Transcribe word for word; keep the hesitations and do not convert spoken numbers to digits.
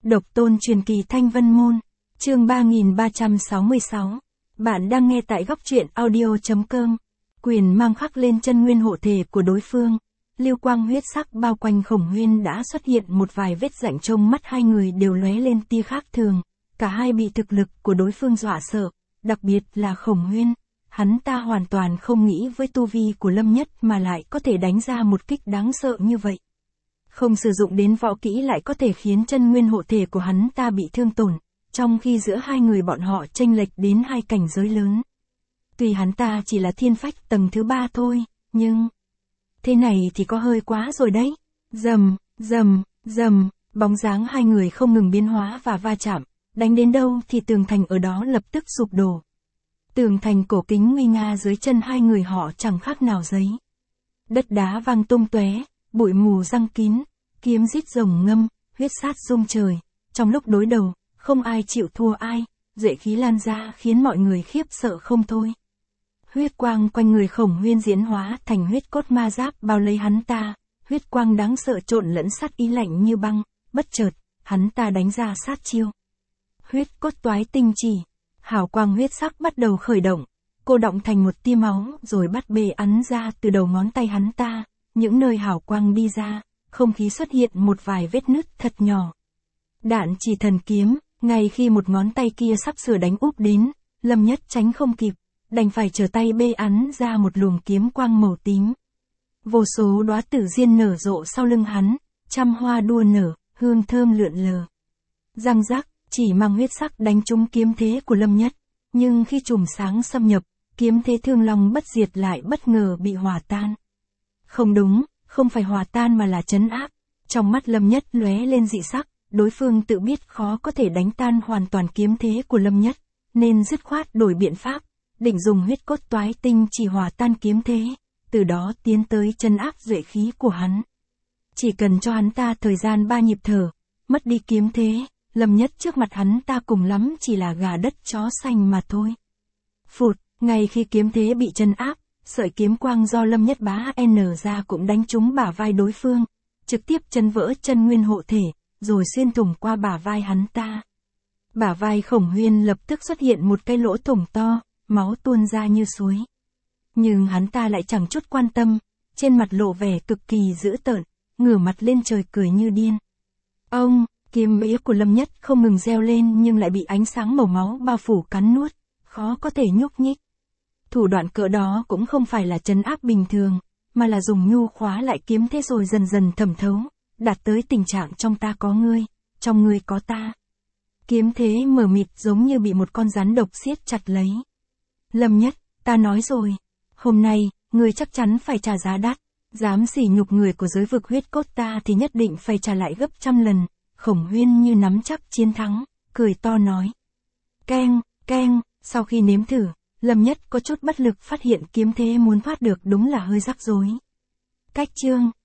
Độc tôn truyền kỳ Thanh Vân Môn, chương ba nghìn ba trăm sáu mươi sáu. Bạn đang nghe tại góc truyện audio.com. Quyền mang khắc lên chân nguyên hộ thể của đối phương. Lưu quang huyết sắc bao quanh Khổng Huyên đã xuất hiện một vài vết rãnh, trong mắt hai người đều lóe lên tia khác thường. Cả hai bị thực lực của đối phương dọa sợ, đặc biệt là Khổng Huyên. Hắn ta hoàn toàn không nghĩ với tu vi của Lâm Nhất mà lại có thể đánh ra một kích đáng sợ như vậy. Không sử dụng đến võ kỹ lại có thể khiến chân nguyên hộ thể của hắn ta bị thương tổn, trong khi giữa hai người bọn họ chênh lệch đến hai cảnh giới lớn. Tuy hắn ta chỉ là thiên phách tầng thứ ba thôi, nhưng... Thế này thì có hơi quá rồi đấy. Rầm, rầm, rầm, bóng dáng hai người không ngừng biến hóa và va chạm, đánh đến đâu thì tường thành ở đó lập tức sụp đổ. Tường thành cổ kính nguy nga dưới chân hai người họ chẳng khác nào giấy. Đất đá văng tung tóe, bụi mù răng kín, kiếm rít rồng ngâm, huyết sát rung trời. Trong lúc đối đầu, không ai chịu thua ai, duệ khí lan ra khiến mọi người khiếp sợ không thôi. Huyết quang quanh người Khổng Huyên diễn hóa thành huyết cốt ma giáp bao lấy hắn ta, huyết quang đáng sợ trộn lẫn sát ý lạnh như băng, bất chợt, hắn ta đánh ra sát chiêu. Huyết cốt toái tinh chỉ, hào quang huyết sắc bắt đầu khởi động, cô động thành một tia máu rồi bắt bê ắn ra từ đầu ngón tay hắn ta, những nơi hào quang đi ra, không khí xuất hiện một vài vết nứt thật nhỏ. Đạn chỉ thần kiếm, ngay khi một ngón tay kia sắp sửa đánh úp đến, Lâm Nhất tránh không kịp, đành phải trở tay bê ắn ra một luồng kiếm quang màu tím. Vô số đóa tử diên nở rộ sau lưng hắn, trăm hoa đua nở, hương thơm lượn lờ. Răng rắc, chỉ mang huyết sắc đánh trúng kiếm thế của Lâm Nhất, nhưng khi chùm sáng xâm nhập, kiếm thế thương long bất diệt lại bất ngờ bị hòa tan. Không đúng, không phải hòa tan mà là trấn áp. Trong mắt Lâm Nhất lóe lên dị sắc, đối phương tự biết khó có thể đánh tan hoàn toàn kiếm thế của Lâm Nhất, nên dứt khoát đổi biện pháp, định dùng huyết cốt toái tinh chỉ hòa tan kiếm thế, từ đó tiến tới trấn áp duệ khí của hắn. Chỉ cần cho hắn ta thời gian ba nhịp thở, mất đi kiếm thế, Lâm Nhất trước mặt hắn ta cùng lắm chỉ là gà đất chó xanh mà thôi. Phụt, ngay khi kiếm thế bị trấn áp, sợi kiếm quang do Lâm Nhất bá N ra cũng đánh trúng bả vai đối phương, trực tiếp chấn vỡ chân nguyên hộ thể, rồi xuyên thủng qua bả vai hắn ta. Bả vai Khổng Huyên lập tức xuất hiện một cái lỗ thủng to, máu tuôn ra như suối. Nhưng hắn ta lại chẳng chút quan tâm, trên mặt lộ vẻ cực kỳ dữ tợn, ngửa mặt lên trời cười như điên. Ông, kiếm ý của Lâm Nhất không ngừng reo lên nhưng lại bị ánh sáng màu máu bao phủ cắn nuốt, khó có thể nhúc nhích. Thủ đoạn cỡ đó cũng không phải là trấn áp bình thường, mà là dùng nhu khóa lại kiếm thế rồi dần dần thẩm thấu, đạt tới tình trạng trong ta có ngươi, trong ngươi có ta. Kiếm thế mờ mịt giống như bị một con rắn độc siết chặt lấy. Lâm Nhất, ta nói rồi, hôm nay, ngươi chắc chắn phải trả giá đắt, dám sỉ nhục người của giới vực huyết cốt ta thì nhất định phải trả lại gấp trăm lần. Khổng Huyên như nắm chắc chiến thắng, cười to nói. Keng, keng, sau khi nếm thử, Lâm Nhất có chút bất lực phát hiện kiếm thế muốn thoát được đúng là hơi rắc rối. Cách chương,